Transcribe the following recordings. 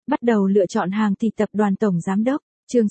Bắt đầu lựa chọn hàng thì tập đoàn tổng giám đốc, chương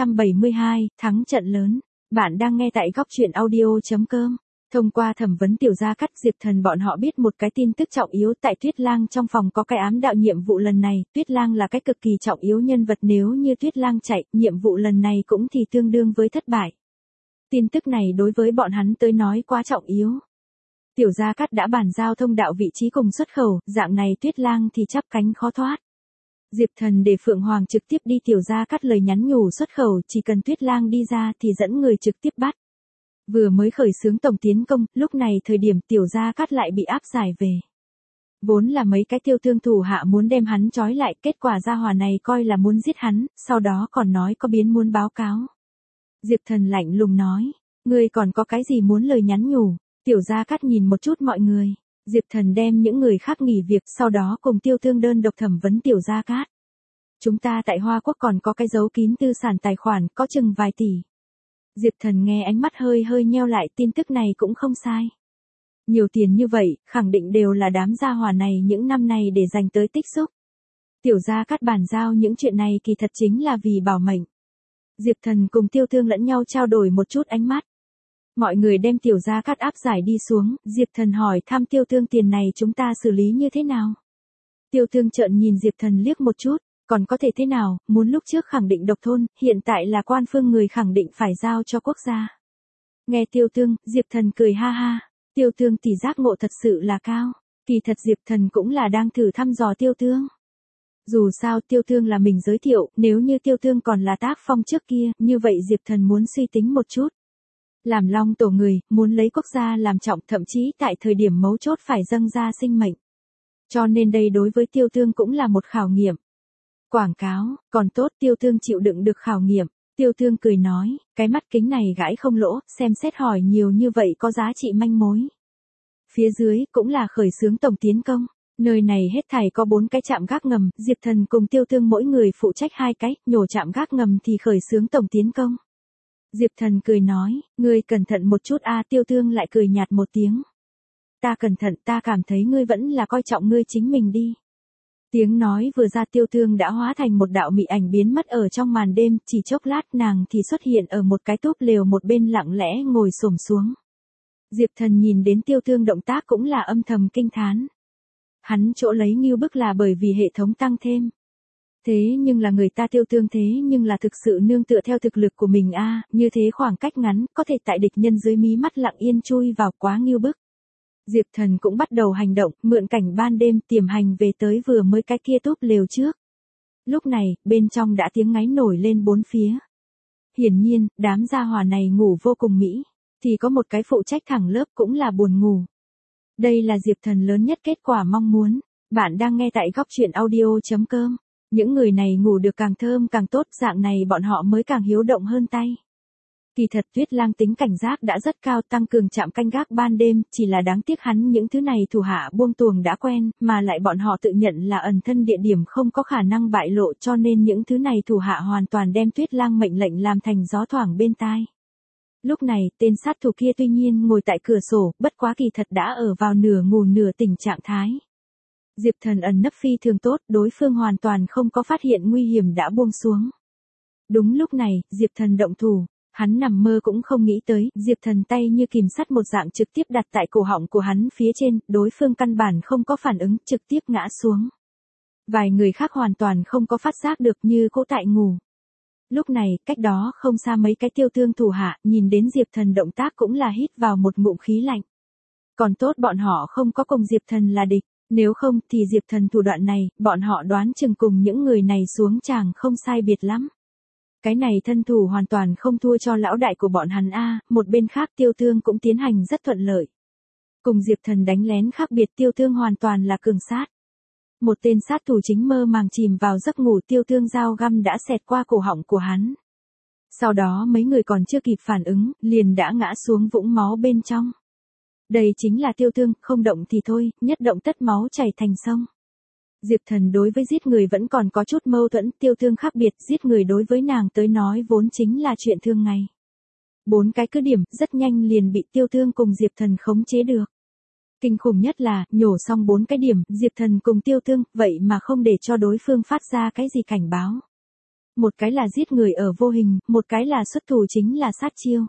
672, thắng trận lớn. Bạn đang nghe tại góc chuyện audio.com. Thông qua thẩm vấn Tiểu Gia Cát, Diệp Thần bọn họ biết một cái tin tức trọng yếu, tại Tuyết Lang trong phòng có cái ám đạo nhiệm vụ lần này. Tuyết Lang là cái cực kỳ trọng yếu nhân vật, nếu như Tuyết Lang chạy, nhiệm vụ lần này cũng thì tương đương với thất bại. Tin tức này đối với bọn hắn tới nói quá trọng yếu. Tiểu Gia Cát đã bàn giao thông đạo vị trí cùng xuất khẩu, dạng này Tuyết Lang thì chắp cánh khó thoát. Diệp Thần để Phượng Hoàng trực tiếp đi Tiểu Gia Cát lời nhắn nhủ xuất khẩu, chỉ cần Tuyết Lang đi ra thì dẫn người trực tiếp bắt. Vừa mới khởi xướng tổng tiến công, lúc này thời điểm Tiểu Gia Cát lại bị áp giải về. Vốn là mấy cái Tiêu Thương thủ hạ muốn đem hắn trói lại, kết quả gia hỏa này coi là muốn giết hắn, sau đó còn nói có biến muốn báo cáo. Diệp Thần lạnh lùng nói, ngươi còn có cái gì muốn lời nhắn nhủ? Tiểu Gia Cát nhìn một chút mọi người. Diệp Thần đem những người khác nghỉ việc, sau đó cùng Tiêu Thương đơn độc thẩm vấn Tiểu Gia Cát. Chúng ta tại Hoa Quốc còn có cái giấu kín tư sản tài khoản, có chừng vài tỷ. Diệp Thần nghe ánh mắt hơi nheo lại, tin tức này cũng không sai. Nhiều tiền như vậy, khẳng định đều là đám gia hỏa này những năm này để dành tới tích xúc. Tiểu Gia Cát bàn giao những chuyện này kỳ thật chính là vì bảo mệnh. Diệp Thần cùng Tiêu Thương lẫn nhau trao đổi một chút ánh mắt. Mọi người đem Tiểu Gia Cát áp giải đi xuống, Diệp Thần hỏi thăm Tiêu Thương tiền này chúng ta xử lý như thế nào. Tiêu Thương trợn nhìn Diệp Thần liếc một chút, còn có thể thế nào, muốn lúc trước khẳng định độc thôn, hiện tại là quan phương người khẳng định phải giao cho quốc gia. Nghe Tiêu Thương, Diệp Thần cười ha ha, Tiêu Thương thì giác ngộ thật sự là cao, kỳ thật Diệp Thần cũng là đang thử thăm dò Tiêu Thương. Dù sao Tiêu Thương là mình giới thiệu, nếu như Tiêu Thương còn là tác phong trước kia, như vậy Diệp Thần muốn suy tính một chút. Làm long tổ người, muốn lấy quốc gia làm trọng, thậm chí tại thời điểm mấu chốt phải dâng ra sinh mệnh. Cho nên đây đối với Tiêu Thương cũng là một khảo nghiệm. Quảng cáo, còn tốt Tiêu Thương chịu đựng được khảo nghiệm. Tiêu Thương cười nói, cái mắt kính này gãi không lỗ, xem xét hỏi nhiều như vậy có giá trị manh mối. Phía dưới cũng là khởi xướng tổng tiến công. Nơi này hết thảy có 4 cái trạm gác ngầm, Diệp Thần cùng Tiêu Thương mỗi người phụ trách 2 cái, nhổ trạm gác ngầm thì khởi xướng tổng tiến công. Diệp Thần cười nói, ngươi cẩn thận một chút a. Tiêu Thương lại cười nhạt một tiếng. Ta cẩn thận, ta cảm thấy ngươi vẫn là coi trọng ngươi chính mình đi. Tiếng nói vừa ra Tiêu Thương đã hóa thành một đạo mị ảnh biến mất ở trong màn đêm, chỉ chốc lát nàng thì xuất hiện ở một cái túp lều một bên lặng lẽ ngồi xổm xuống. Diệp Thần nhìn đến Tiêu Thương động tác cũng là âm thầm kinh thán. Hắn chỗ lấy ngưu bức là bởi vì hệ thống tăng thêm. Thế nhưng là người ta Tiêu Thương thế nhưng là thực sự nương tựa theo thực lực của mình a, như thế khoảng cách ngắn, có thể tại địch nhân dưới mí mắt lặng yên chui vào, quá ngưu bức. Diệp Thần cũng bắt đầu hành động, mượn cảnh ban đêm tiềm hành về tới vừa mới cái kia túp lều trước. Lúc này, bên trong đã tiếng ngáy nổi lên bốn phía. Hiển nhiên, đám gia hỏa này ngủ vô cùng mỹ, thì có một cái phụ trách thẳng lớp cũng là buồn ngủ. Đây là Diệp Thần lớn nhất kết quả mong muốn. Bạn đang nghe tại góc chuyện audio.com. Những người này ngủ được càng thơm càng tốt, dạng này bọn họ mới càng hiếu động hơn tay. Kỳ thật Tuyết Lang tính cảnh giác đã rất cao, tăng cường trạm canh gác ban đêm, chỉ là đáng tiếc hắn những thứ này thủ hạ buông tuồng đã quen, mà lại bọn họ tự nhận là ẩn thân địa điểm không có khả năng bại lộ, cho nên những thứ này thủ hạ hoàn toàn đem Tuyết Lang mệnh lệnh làm thành gió thoảng bên tai. Lúc này, tên sát thủ kia tuy nhiên ngồi tại cửa sổ, bất quá kỳ thật đã ở vào nửa ngủ nửa tỉnh trạng thái. Diệp Thần ẩn nấp phi thường tốt, đối phương hoàn toàn không có phát hiện nguy hiểm đã buông xuống. Đúng lúc này, Diệp Thần động thủ, hắn nằm mơ cũng không nghĩ tới, Diệp Thần tay như kìm sắt một dạng trực tiếp đặt tại cổ họng của hắn phía trên, đối phương căn bản không có phản ứng, trực tiếp ngã xuống. Vài người khác hoàn toàn không có phát giác được, như cỗ tại ngủ. Lúc này, cách đó không xa mấy cái Tiêu Thương thủ hạ, nhìn đến Diệp Thần động tác cũng là hít vào một ngụm khí lạnh. Còn tốt bọn họ không có cùng Diệp Thần là địch. Nếu không thì Diệp Thần thủ đoạn này, bọn họ đoán chừng cùng những người này xuống tràng không sai biệt lắm. Cái này thân thủ hoàn toàn không thua cho lão đại của bọn hắn a. Một bên khác Tiêu Thương cũng tiến hành rất thuận lợi. Cùng Diệp Thần đánh lén khác biệt, Tiêu Thương hoàn toàn là cường sát. Một tên sát thủ chính mơ màng chìm vào giấc ngủ, Tiêu Thương dao găm đã xẹt qua cổ họng của hắn. Sau đó mấy người còn chưa kịp phản ứng, liền đã ngã xuống vũng máu bên trong. Đây chính là Tiêu Thương, không động thì thôi, nhất động tất máu chảy thành sông. Diệp Thần đối với giết người vẫn còn có chút mâu thuẫn, Tiêu Thương khác biệt, giết người đối với nàng tới nói vốn chính là chuyện thường ngày. 4 cái cứ điểm, rất nhanh liền bị Tiêu Thương cùng Diệp Thần khống chế được. Kinh khủng nhất là, nhổ xong 4 cái điểm, Diệp Thần cùng Tiêu Tương, vậy mà không để cho đối phương phát ra cái gì cảnh báo. Một cái là giết người ở vô hình, một cái là xuất thủ chính là sát chiêu.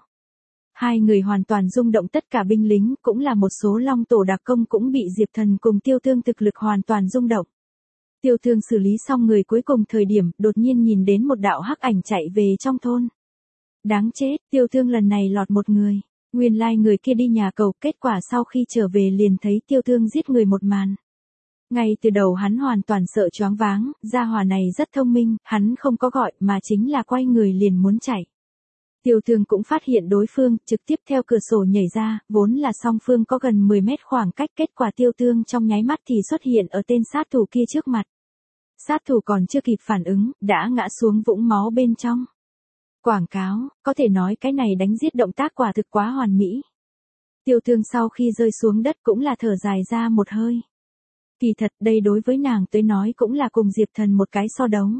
Hai người hoàn toàn rung động, tất cả binh lính, cũng là một số long tổ đặc công cũng bị Diệp Thần cùng Tiêu Tương thực lực hoàn toàn rung động. Tiêu Tương xử lý xong người cuối cùng thời điểm, đột nhiên nhìn đến một đạo hắc ảnh chạy về trong thôn. Đáng chết, Tiêu Tương lần này lọt một người. Nguyên lai người kia đi nhà cầu, kết quả sau khi trở về liền thấy Tiêu Tương giết người một màn. Ngay từ đầu hắn hoàn toàn sợ choáng váng, gia hỏa này rất thông minh, hắn không có gọi mà chính là quay người liền muốn chạy. Tiêu Tương cũng phát hiện đối phương, trực tiếp theo cửa sổ nhảy ra, vốn là song phương có gần 10 mét khoảng cách, kết quả Tiêu Tương trong nháy mắt thì xuất hiện ở tên sát thủ kia trước mặt. Sát thủ còn chưa kịp phản ứng, đã ngã xuống vũng máu bên trong. Quảng cáo, có thể nói cái này đánh giết động tác quả thực quá hoàn mỹ. Tiêu Tương sau khi rơi xuống đất cũng là thở dài ra một hơi. Kỳ thật đây đối với nàng tới nói cũng là cùng Diệp Thần một cái so đấu.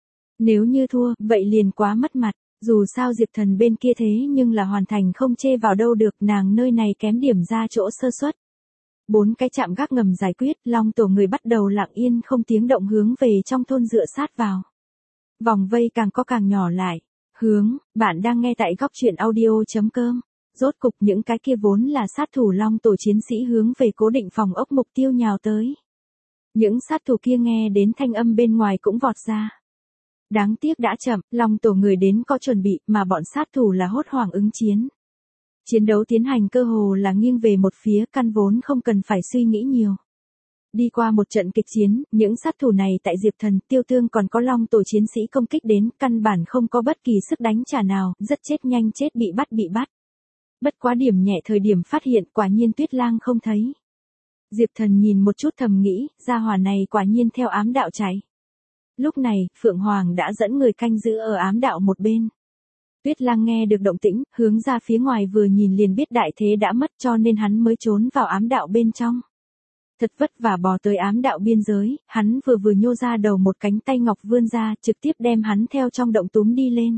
Nếu như thua, vậy liền quá mất mặt, dù sao Diệp Thần bên kia thế nhưng là hoàn thành không chê vào đâu được, nàng nơi này kém điểm ra chỗ sơ suất. 4 cái trạm gác ngầm giải quyết, long tổ người bắt đầu lặng yên không tiếng động hướng về trong thôn dựa sát vào. Vòng vây càng có càng nhỏ lại. Bạn đang nghe tại góc truyện audio.com. Rốt cục những cái kia vốn là sát thủ long tổ chiến sĩ hướng về cố định phòng ốc mục tiêu nhào tới. Những sát thủ kia nghe đến thanh âm bên ngoài cũng vọt ra. Đáng tiếc đã chậm, long tổ người đến có chuẩn bị mà bọn sát thủ là hốt hoảng ứng chiến. Chiến đấu tiến hành cơ hồ là nghiêng về một phía, căn vốn không cần phải suy nghĩ nhiều. Đi qua một trận kịch chiến, những sát thủ này tại Diệp Thần, Tiêu Tương còn có long tổ chiến sĩ công kích đến, căn bản không có bất kỳ sức đánh trả nào, rất chết nhanh chết bị bắt. Bất quá điểm nhẹ thời điểm phát hiện, quả nhiên Tuyết Lang không thấy. Diệp Thần nhìn một chút thầm nghĩ, gia hỏa này quả nhiên theo ám đạo chạy. Lúc này, Phượng Hoàng đã dẫn người canh giữ ở ám đạo một bên. Tuyết Lang nghe được động tĩnh, hướng ra phía ngoài vừa nhìn liền biết đại thế đã mất, cho nên hắn mới trốn vào ám đạo bên trong. Thật vất vả bò tới ám đạo biên giới, hắn vừa nhô ra đầu một cánh tay ngọc vươn ra, trực tiếp đem hắn theo trong động túm đi lên.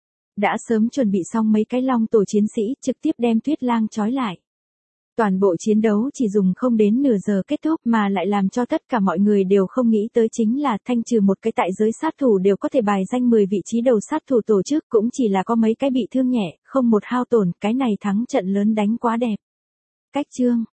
Đã sớm chuẩn bị xong mấy cái long tổ chiến sĩ, trực tiếp đem Tuyết Lang trói lại. Toàn bộ chiến đấu chỉ dùng không đến nửa giờ kết thúc, mà lại làm cho tất cả mọi người đều không nghĩ tới chính là thanh trừ một cái tại giới sát thủ đều có thể bài danh 10 vị trí đầu sát thủ tổ chức, cũng chỉ là có mấy cái bị thương nhẹ, không một hao tổn, cái này thắng trận lớn đánh quá đẹp. Cách chương